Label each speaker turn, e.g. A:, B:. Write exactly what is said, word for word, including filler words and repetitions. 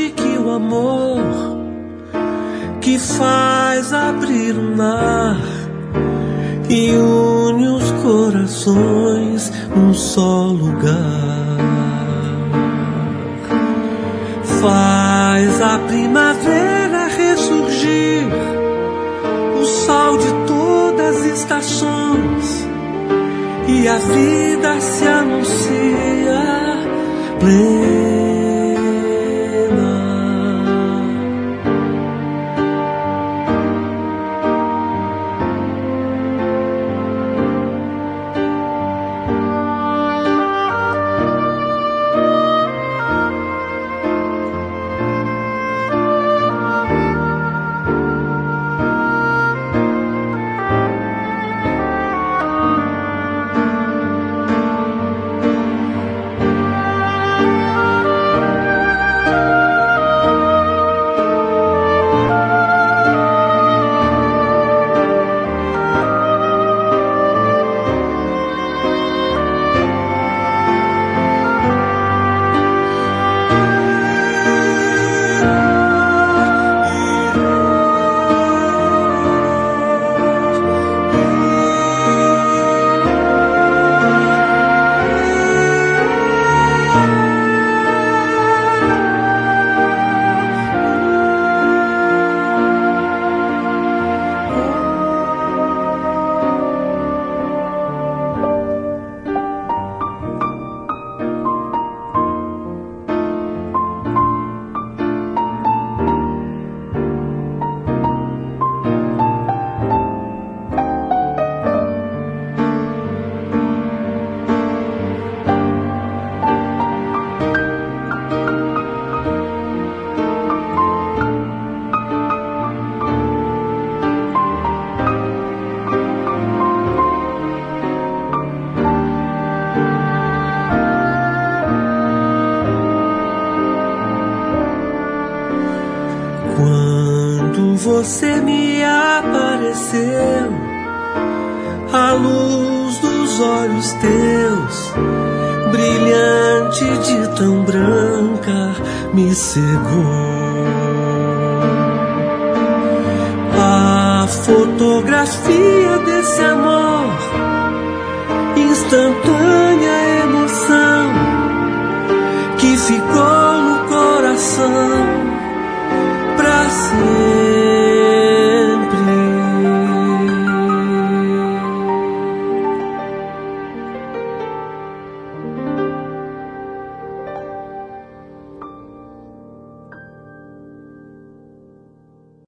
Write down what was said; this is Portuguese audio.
A: de que o amor que faz abrir o mar e une os corações num só lugar, faz a primavera ressurgir, o sol de todas as estações, e a vida se anuncia plena. Quando você me apareceu, a luz dos olhos teus, brilhante de tão branca, me cegou. A fotografia desse amor, instantânea emoção, que ficou no coração pra sempre.